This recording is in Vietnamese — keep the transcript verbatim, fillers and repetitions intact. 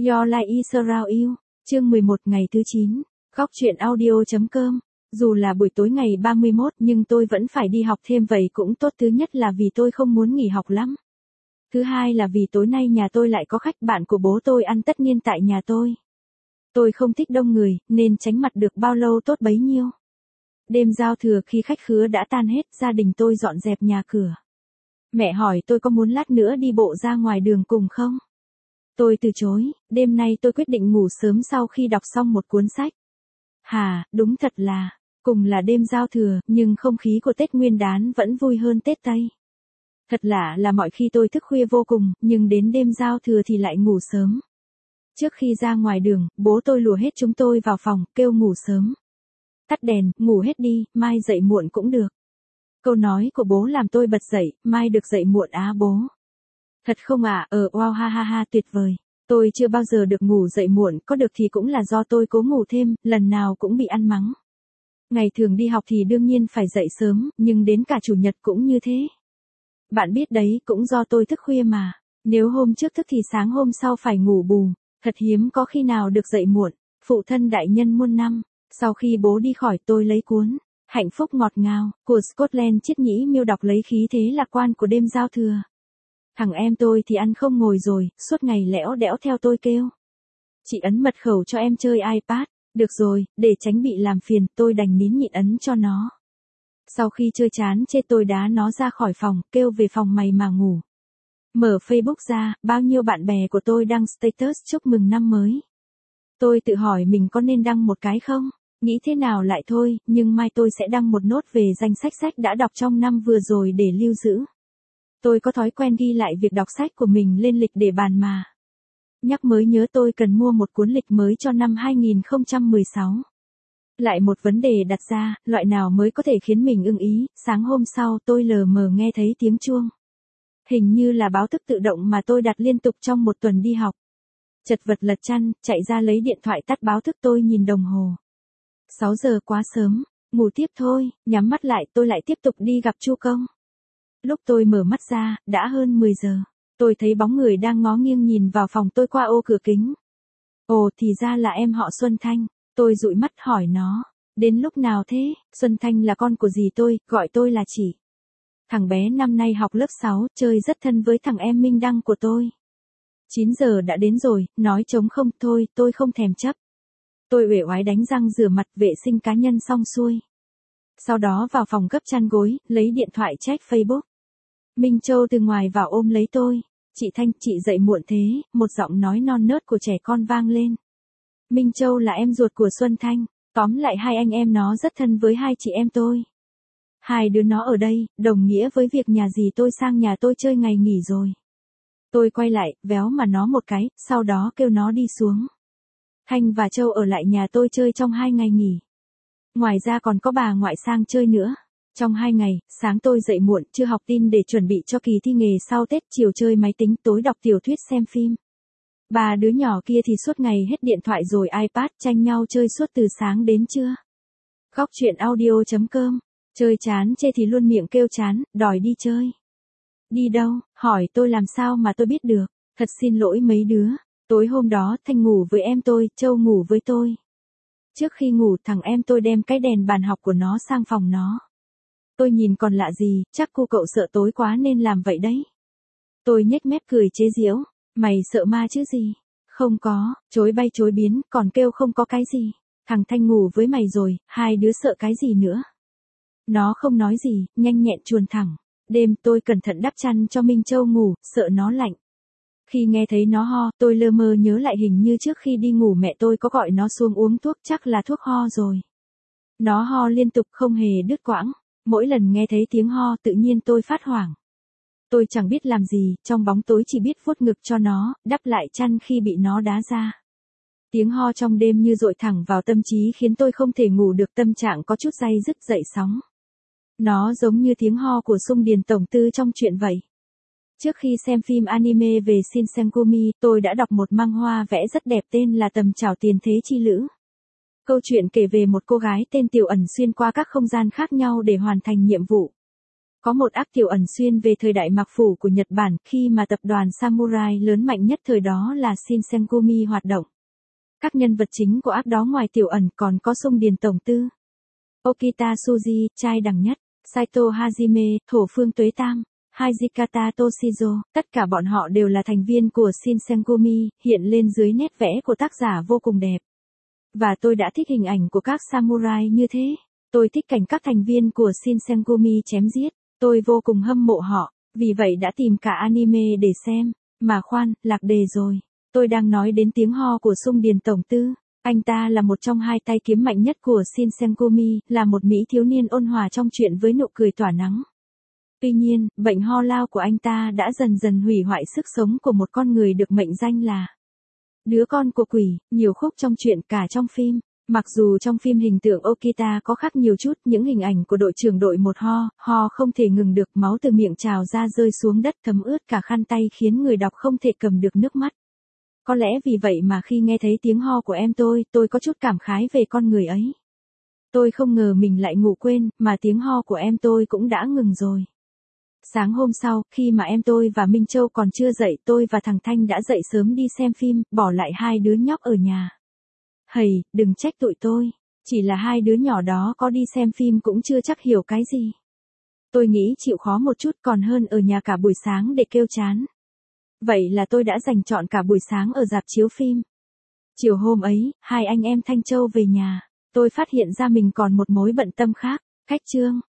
Your Life is Around You, chương mười một ngày thứ chín, góc truyện audio.com. Dù là buổi tối ngày ba mươi mốt nhưng tôi vẫn phải đi học thêm vậy cũng tốt, thứ nhất là vì tôi không muốn nghỉ học lắm. Thứ hai là vì tối nay nhà tôi lại có khách bạn của bố tôi ăn tất niên tại nhà tôi. Tôi không thích đông người, nên tránh mặt được bao lâu tốt bấy nhiêu. Đêm giao thừa khi khách khứa đã tan hết, gia đình tôi dọn dẹp nhà cửa. Mẹ hỏi tôi có muốn lát nữa đi bộ ra ngoài đường cùng không? Tôi từ chối, đêm nay tôi quyết định ngủ sớm sau khi đọc xong một cuốn sách. Hà, đúng thật là, cùng là đêm giao thừa, nhưng không khí của Tết Nguyên đán vẫn vui hơn Tết Tây. Thật lạ là mọi khi tôi thức khuya vô cùng, nhưng đến đêm giao thừa thì lại ngủ sớm. Trước khi ra ngoài đường, bố tôi lùa hết chúng tôi vào phòng, kêu ngủ sớm. Tắt đèn, ngủ hết đi, mai dậy muộn cũng được. Câu nói của bố làm tôi bật dậy, mai được dậy muộn á bố. Thật không ạ, à? Ờ, wow ha ha ha, tuyệt vời. Tôi chưa bao giờ được ngủ dậy muộn, có được thì cũng là do tôi cố ngủ thêm, lần nào cũng bị ăn mắng. Ngày thường đi học thì đương nhiên phải dậy sớm, nhưng đến cả chủ nhật cũng như thế. Bạn biết đấy, cũng do tôi thức khuya mà. Nếu hôm trước thức thì sáng hôm sau phải ngủ bù. Thật hiếm có khi nào được dậy muộn. Phụ thân đại nhân muôn năm. Sau khi bố đi khỏi, tôi lấy cuốn Hạnh phúc ngọt ngào của Scotland triết nhĩ miêu đọc lấy khí thế lạc quan của đêm giao thừa. Thằng em tôi thì ăn không ngồi rồi, suốt ngày lẽo đẽo theo tôi kêu. Chị ấn mật khẩu cho em chơi iPad. Được rồi, để tránh bị làm phiền, tôi đành nín nhịn ấn cho nó. Sau khi chơi chán chê tôi đá nó ra khỏi phòng, kêu về phòng mày mà ngủ. Mở Facebook ra, bao nhiêu bạn bè của tôi đăng status chúc mừng năm mới. Tôi tự hỏi mình có nên đăng một cái không? Nghĩ thế nào lại thôi, nhưng mai tôi sẽ đăng một nốt về danh sách sách đã đọc trong năm vừa rồi để lưu giữ. Tôi có thói quen ghi lại việc đọc sách của mình lên lịch để bàn mà. Nhắc mới nhớ tôi cần mua một cuốn lịch mới cho năm hai không một sáu. Lại một vấn đề đặt ra, loại nào mới có thể khiến mình ưng ý. Sáng hôm sau tôi lờ mờ nghe thấy tiếng chuông. Hình như là báo thức tự động mà tôi đặt liên tục trong một tuần đi học. Chật vật lật chăn, chạy ra lấy điện thoại tắt báo thức, tôi nhìn đồng hồ. sáu giờ quá sớm, ngủ tiếp thôi, nhắm mắt lại tôi lại tiếp tục đi gặp Chu Công. Lúc tôi mở mắt ra, đã hơn mười giờ. Tôi thấy bóng người đang ngó nghiêng nhìn vào phòng tôi qua ô cửa kính. Ồ, thì ra là em họ Xuân Thanh. Tôi dụi mắt hỏi nó. Đến lúc nào thế? Xuân Thanh là con của dì tôi, gọi tôi là chị. Thằng bé năm nay học lớp sáu, chơi rất thân với thằng em Minh Đăng của tôi. chín giờ đã đến rồi, nói trống không thôi, tôi không thèm chấp. Tôi uể oải đánh răng rửa mặt vệ sinh cá nhân xong xuôi. Sau đó vào phòng gấp chăn gối, lấy điện thoại check Facebook. Minh Châu từ ngoài vào ôm lấy tôi. Chị Thanh, chị dậy muộn thế, một giọng nói non nớt của trẻ con vang lên. Minh Châu là em ruột của Xuân Thanh, tóm lại hai anh em nó rất thân với hai chị em tôi. Hai đứa nó ở đây, đồng nghĩa với việc nhà dì tôi sang nhà tôi chơi ngày nghỉ rồi. Tôi quay lại, véo mà nó một cái, sau đó kêu nó đi xuống. Thanh và Châu ở lại nhà tôi chơi trong hai ngày nghỉ. Ngoài ra còn có bà ngoại sang chơi nữa. Trong hai ngày, sáng tôi dậy muộn, chưa học tin để chuẩn bị cho kỳ thi nghề sau Tết, chiều chơi máy tính, tối đọc tiểu thuyết xem phim. Ba đứa nhỏ kia thì suốt ngày hết điện thoại rồi iPad, tranh nhau chơi suốt từ sáng đến trưa. Góc truyện audio.com. Chơi chán chê thì luôn miệng kêu chán, đòi đi chơi. Đi đâu? Hỏi tôi làm sao mà tôi biết được. Thật xin lỗi mấy đứa. Tối hôm đó Thanh ngủ với em tôi, Châu ngủ với tôi. Trước khi ngủ thằng em tôi đem cái đèn bàn học của nó sang phòng nó. Tôi nhìn còn lạ gì, chắc cô cậu sợ tối quá nên làm vậy đấy. Tôi nhếch mép cười chế giễu. Mày sợ ma chứ gì? Không có, chối bay chối biến, còn kêu không có cái gì. Thằng Thanh ngủ với mày rồi, hai đứa sợ cái gì nữa? Nó không nói gì, nhanh nhẹn chuồn thẳng. Đêm tôi cẩn thận đắp chăn cho Minh Châu ngủ, sợ nó lạnh. Khi nghe thấy nó ho, tôi lơ mơ nhớ lại hình như trước khi đi ngủ mẹ tôi có gọi nó xuống uống thuốc, chắc là thuốc ho rồi. Nó ho liên tục không hề đứt quãng. Mỗi lần nghe thấy tiếng ho tự nhiên tôi phát hoảng. Tôi chẳng biết làm gì, trong bóng tối chỉ biết vuốt ngực cho nó, đắp lại chăn khi bị nó đá ra. Tiếng ho trong đêm như dội thẳng vào tâm trí khiến tôi không thể ngủ được, tâm trạng có chút day dứt dậy sóng. Nó giống như tiếng ho của Sung Điền Tổng Tư trong truyện vậy. Trước khi xem phim anime về Shinsengumi, tôi đã đọc một manhwa vẽ rất đẹp tên là Tầm Trảo Tiền Thế Chi Lữ. Câu chuyện kể về một cô gái tên Tiểu Ẩn xuyên qua các không gian khác nhau để hoàn thành nhiệm vụ. Có một ác tiểu ẩn xuyên về thời đại Mạc Phủ của Nhật Bản khi mà tập đoàn samurai lớn mạnh nhất thời đó là Shinsengumi hoạt động. Các nhân vật chính của ác đó ngoài tiểu ẩn còn có Sung Điền Tổng Tư, Okita Suji, trai đẳng nhất, Saito Hajime, thổ phương tuế tam, Hijikata Toshizo, tất cả bọn họ đều là thành viên của Shinsengumi, hiện lên dưới nét vẽ của tác giả vô cùng đẹp. Và tôi đã thích hình ảnh của các samurai như thế. Tôi thích cảnh các thành viên của Shinsengumi chém giết. Tôi vô cùng hâm mộ họ, vì vậy đã tìm cả anime để xem. Mà khoan, lạc đề rồi. Tôi đang nói đến tiếng ho của Sung Điền Tổng Tư. Anh ta là một trong hai tay kiếm mạnh nhất của Shinsengumi, là một mỹ thiếu niên ôn hòa trong chuyện với nụ cười tỏa nắng. Tuy nhiên, bệnh ho lao của anh ta đã dần dần hủy hoại sức sống của một con người được mệnh danh là đứa con của quỷ, nhiều khúc trong chuyện cả trong phim. Mặc dù trong phim hình tượng Okita có khác nhiều chút, những hình ảnh của đội trưởng đội một ho, ho không thể ngừng được, máu từ miệng trào ra rơi xuống đất thấm ướt cả khăn tay khiến người đọc không thể cầm được nước mắt. Có lẽ vì vậy mà khi nghe thấy tiếng ho của em tôi, tôi có chút cảm khái về con người ấy. Tôi không ngờ mình lại ngủ quên, mà tiếng ho của em tôi cũng đã ngừng rồi. Sáng hôm sau, khi mà em tôi và Minh Châu còn chưa dậy, tôi và thằng Thanh đã dậy sớm đi xem phim, bỏ lại hai đứa nhóc ở nhà. Hầy, đừng trách tụi tôi. Chỉ là hai đứa nhỏ đó có đi xem phim cũng chưa chắc hiểu cái gì. Tôi nghĩ chịu khó một chút còn hơn ở nhà cả buổi sáng để kêu chán. Vậy là tôi đã dành trọn cả buổi sáng ở rạp chiếu phim. Chiều hôm ấy, hai anh em Thanh Châu về nhà. Tôi phát hiện ra mình còn một mối bận tâm khác. Khách trương.